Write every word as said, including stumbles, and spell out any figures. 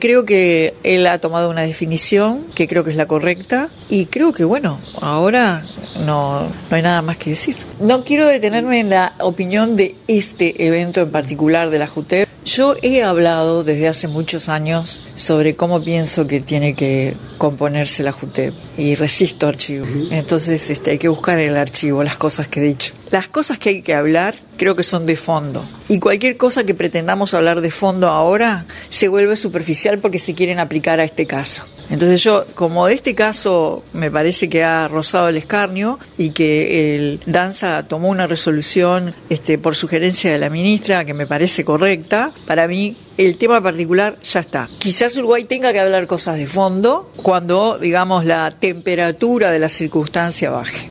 creo que él ha tomado una definición que creo que es la correcta y creo que, bueno, ahora no, no hay nada más que decir. No quiero detenerme en la opinión de este evento en particular de la JUTEP. Yo he hablado desde hace muchos años sobre cómo pienso que tiene que componerse la JUTEP y resisto archivo. Entonces este, hay que buscar en el archivo las cosas que he dicho. Las cosas que hay que hablar creo que son de fondo. Y cualquier cosa que pretendamos hablar de fondo ahora se vuelve superficial porque se quieren aplicar a este caso. Entonces yo, como de este caso me parece que ha rozado el escarnio y que el Danza tomó una resolución este, por sugerencia de la ministra que me parece correcta, para mí el tema particular ya está. Quizás Uruguay tenga que hablar cosas de fondo cuando, digamos, la temperatura de la circunstancia baje.